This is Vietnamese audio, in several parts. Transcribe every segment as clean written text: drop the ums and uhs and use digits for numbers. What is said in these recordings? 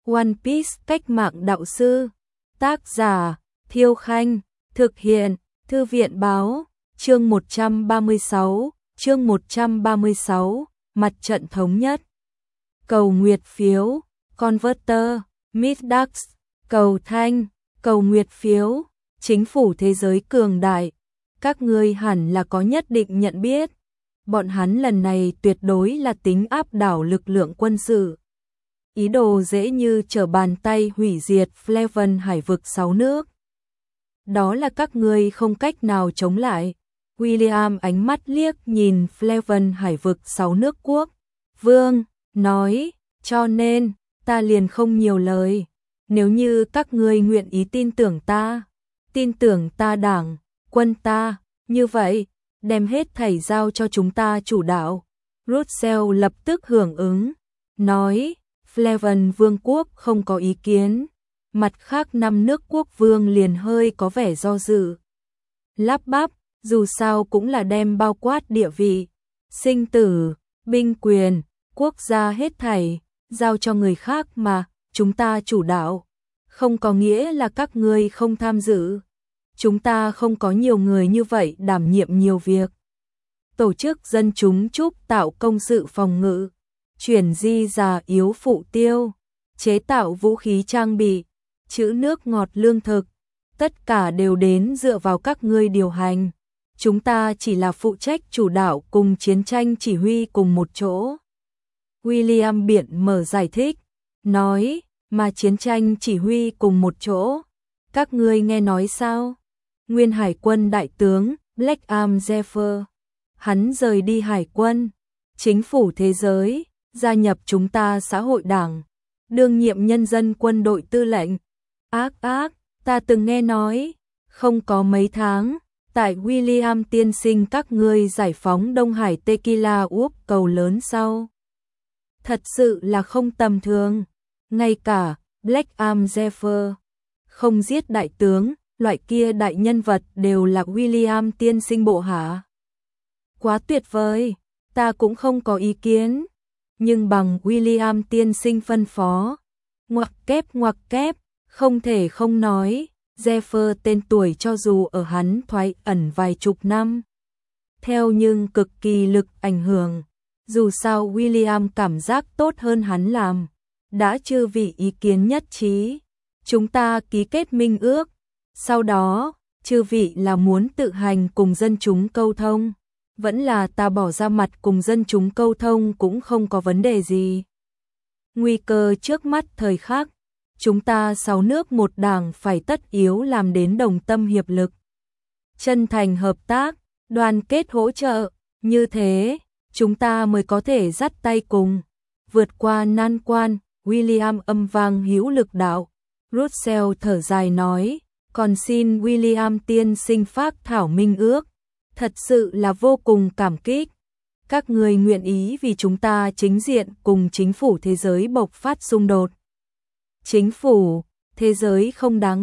One Piece cách mạng đạo sư. Tác giả, Thiêu Khanh. Thực hiện, Thư viện Báo. Chương 136, Mặt trận thống nhất. Cầu nguyệt phiếu, Converter, Middax, cầu thanh, cầu nguyệt phiếu, chính phủ thế giới cường đại. Các ngươi hẳn là có nhất định nhận biết. Bọn hắn lần này tuyệt đối là tính áp đảo lực lượng quân sự. Ý đồ dễ như trở bàn tay hủy diệt Flaven hải vực 6 nước. Đó là các ngươi không cách nào chống lại. William ánh mắt liếc nhìn Flaven hải vực 6 nước quốc. Vương, nói, cho nên, ta liền không nhiều lời. Nếu như các ngươi nguyện ý tin tưởng ta đảng, quân ta, như vậy, đem hết thảy giao cho chúng ta chủ đạo. Russell lập tức hưởng ứng, nói, Flaven vương quốc không có ý kiến. Mặt khác 5 nước quốc vương liền hơi có vẻ do dự. Lắp bắp, dù sao cũng là đem bao quát địa vị, sinh tử, binh quyền, quốc gia hết thảy, giao cho người khác mà, chúng ta chủ đạo. Không có nghĩa là các ngươi không tham dự. Chúng ta không có nhiều người như vậy đảm nhiệm nhiều việc. Tổ chức dân chúng trúc tạo công sự phòng ngự, chuyển di già yếu phụ tiêu, chế tạo vũ khí trang bị, trữ nước ngọt lương thực, tất cả đều đến dựa vào các ngươi điều hành. Chúng ta chỉ là phụ trách chủ đạo cùng chiến tranh chỉ huy cùng một chỗ. William Biện mở giải thích, nói, mà chiến tranh chỉ huy cùng một chỗ. Các ngươi nghe nói sao? Nguyên hải quân đại tướng Blackam Zephyr, hắn rời đi hải quân, chính phủ thế giới, gia nhập chúng ta xã hội đảng, đương nhiệm nhân dân quân đội tư lệnh. Ta từng nghe nói, không có mấy tháng, tại William tiên sinh các ngươi giải phóng Đông Hải Tequila Úc cầu lớn sau. Thật sự là không tầm thường, ngay cả Blackam Zephyr không giết đại tướng, loại kia đại nhân vật đều là William tiên sinh bộ hạ. Quá tuyệt vời, ta cũng không có ý kiến, nhưng bằng William tiên sinh phân phó, ngoặc kép, không thể không nói, Zephyr tên tuổi cho dù ở hắn thoái ẩn vài chục năm, theo nhưng cực kỳ lực ảnh hưởng, dù sao William cảm giác tốt hơn hắn làm, đã chư vị ý kiến nhất trí, chúng ta ký kết minh ước, sau đó, chư vị là muốn tự hành cùng dân chúng câu thông, vẫn là ta bỏ ra mặt cùng dân chúng câu thông cũng không có vấn đề gì. Nguy cơ trước mắt thời khắc, chúng ta 6 nước một đảng phải tất yếu làm đến đồng tâm hiệp lực. Chân thành hợp tác, đoàn kết hỗ trợ, như thế, chúng ta mới có thể dắt tay cùng, vượt qua nan quan. William âm vang hữu lực đạo. Russell thở dài nói, còn xin William tiên sinh phác thảo minh ước, thật sự là vô cùng cảm kích. Các người nguyện ý vì chúng ta chính diện cùng chính phủ thế giới bộc phát xung đột. Chính phủ, thế giới không đáng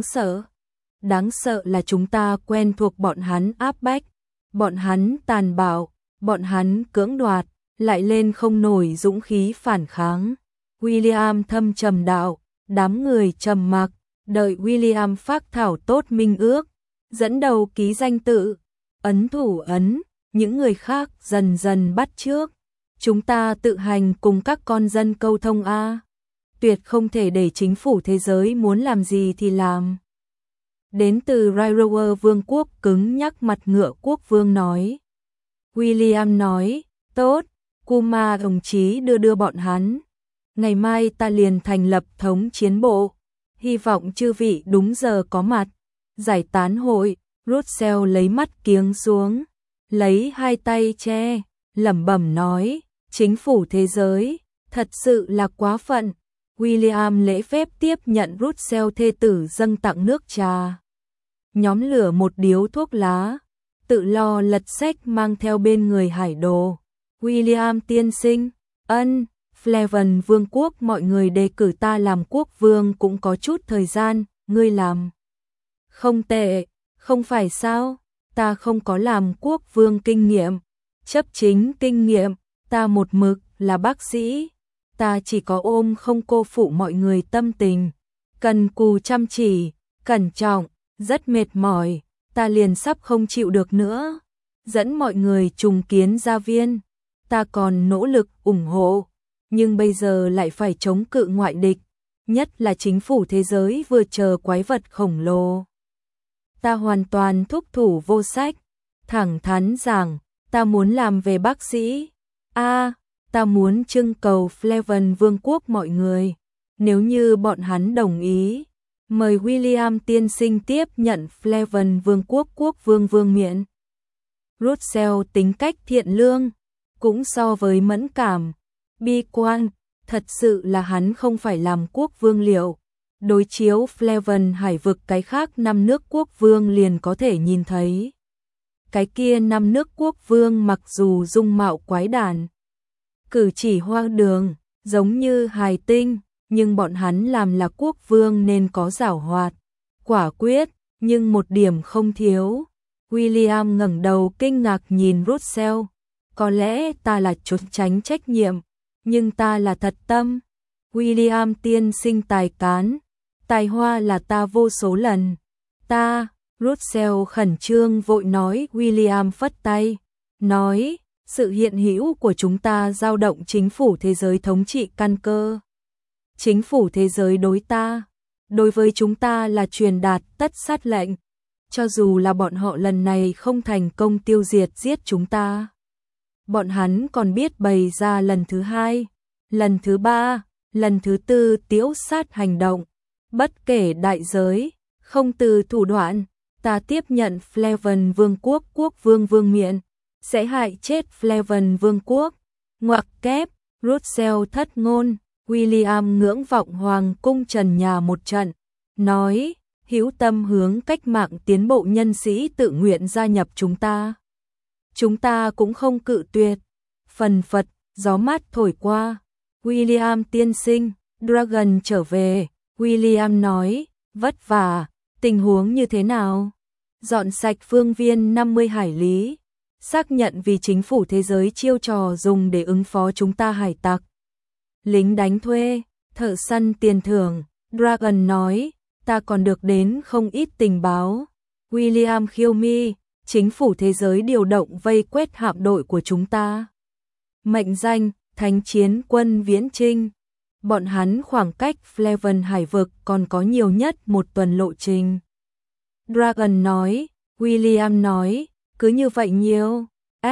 sợ là chúng ta quen thuộc bọn hắn áp bách, bọn hắn tàn bạo, bọn hắn cưỡng đoạt, lại lên không nổi dũng khí phản kháng. William thâm trầm đạo, đám người trầm mặc, đợi William phác thảo tốt minh ước, dẫn đầu ký danh tự, ấn thủ ấn, những người khác dần dần bắt chước. Chúng ta tự hành cùng các con dân câu thông a, tuyệt không thể để chính phủ thế giới muốn làm gì thì làm. Đến từ Rairower vương quốc cứng nhắc mặt ngựa quốc vương nói. William nói, tốt, Kuma đồng chí đưa bọn hắn. Ngày mai ta liền thành lập thống chiến bộ, hy vọng chư vị đúng giờ có mặt. Giải tán hội, Russell lấy mắt kiếng xuống, lấy hai tay che, lẩm bẩm nói, chính phủ thế giới, thật sự là quá phận. William lễ phép tiếp nhận Russell thê tử dâng tặng nước trà. Nhóm lửa một điếu thuốc lá, tự lo lật sách mang theo bên người hải đồ. William tiên sinh, ân, Flaven vương quốc mọi người đề cử ta làm quốc vương cũng có chút thời gian, ngươi làm. Không tệ, không phải sao, ta không có làm quốc vương kinh nghiệm, chấp chính kinh nghiệm, ta một mực là bác sĩ. ta chỉ có ôm không cô phụ mọi người tâm tình, cần cù chăm chỉ, cẩn trọng, rất mệt mỏi, ta liền sắp không chịu được nữa. Dẫn mọi người trùng kiến gia viên, ta còn nỗ lực ủng hộ, nhưng bây giờ lại phải chống cự ngoại địch, nhất là chính phủ thế giới vừa chờ quái vật khổng lồ. Ta hoàn toàn thúc thủ vô sách, thẳng thắn rằng, ta muốn làm về bác sĩ. Ta muốn trưng cầu Flavan Vương quốc mọi người. Nếu như bọn hắn đồng ý, mời William tiên sinh tiếp nhận Flavan Vương quốc quốc vương vương miện. Russell tính cách thiện lương, cũng so với mẫn cảm, bi quan, thật sự là hắn không phải làm quốc vương liệu. Đối chiếu Flavan hải vực cái khác 5 nước quốc vương liền có thể nhìn thấy. Cái kia 5 nước quốc vương mặc dù dung mạo quái đản, cử chỉ hoang đường, giống như hài tinh, nhưng bọn hắn làm là quốc vương nên có giảo hoạt, quả quyết, nhưng một điểm không thiếu. William ngẩng đầu kinh ngạc nhìn Russell, có lẽ ta là trốn tránh trách nhiệm, nhưng ta là thật tâm. William tiên sinh tài cán, tài hoa là ta vô số lần. Russell khẩn trương vội nói. William phất tay, nói, sự hiện hữu của chúng ta dao động chính phủ thế giới thống trị căn cơ. Chính phủ thế giới đối với chúng ta là truyền đạt tất sát lệnh, cho dù là bọn họ lần này không thành công tiêu diệt giết chúng ta. Bọn hắn còn biết bày ra lần thứ 2, lần thứ 3, lần thứ 4 tiễu sát hành động, bất kể đại giới, không từ thủ đoạn. Ta tiếp nhận Flavan Vương quốc quốc vương vương miện, sẽ hại chết Flavan Vương quốc. Ngoặc kép, Russell thất ngôn. William ngưỡng vọng hoàng cung trần nhà một trận, nói, hữu tâm hướng cách mạng tiến bộ nhân sĩ tự nguyện gia nhập chúng ta. Chúng ta cũng không cự tuyệt. Phần phật, gió mát thổi qua. William tiên sinh, Dragon trở về. William nói, vất vả, tình huống như thế nào? Dọn sạch phương viên 50 hải lý, xác nhận vì chính phủ thế giới chiêu trò dùng để ứng phó chúng ta hải tặc. Lính đánh thuê, thợ săn tiền thưởng. Dragon nói, ta còn được đến không ít tình báo. William khiêu mi, chính phủ thế giới điều động vây quét hạm đội của chúng ta. Mệnh danh, Thánh chiến quân viễn trinh. Bọn hắn khoảng cách Flavan hải vực còn có nhiều nhất một tuần lộ trình. Dragon nói. William nói, cứ như vậy nhiều.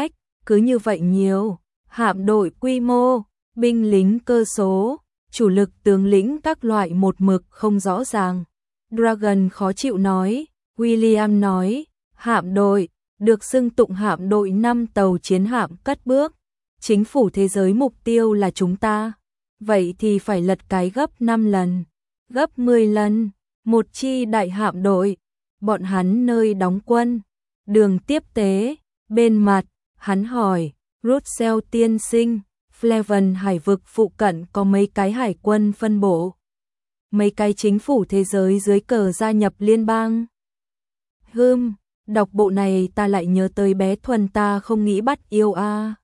Cứ như vậy nhiều. Hạm đội quy mô, binh lính cơ số, chủ lực tướng lĩnh các loại một mực không rõ ràng. Dragon khó chịu nói. William nói, hạm đội, được xưng tụng hạm đội 5 tàu chiến hạm cất bước. Chính phủ thế giới mục tiêu là chúng ta. Vậy thì phải lật cái gấp 5 lần, gấp 10 lần, một chi đại hạm đội. Bọn hắn nơi đóng quân, đường tiếp tế, bên mặt, hắn hỏi, Russell tiên sinh, Flavan hải vực phụ cận có mấy cái hải quân phân bộ? Mấy cái chính phủ thế giới dưới cờ gia nhập liên bang? Đọc bộ này ta lại nhớ tới bé Thuần ta không nghĩ bắt yêu a.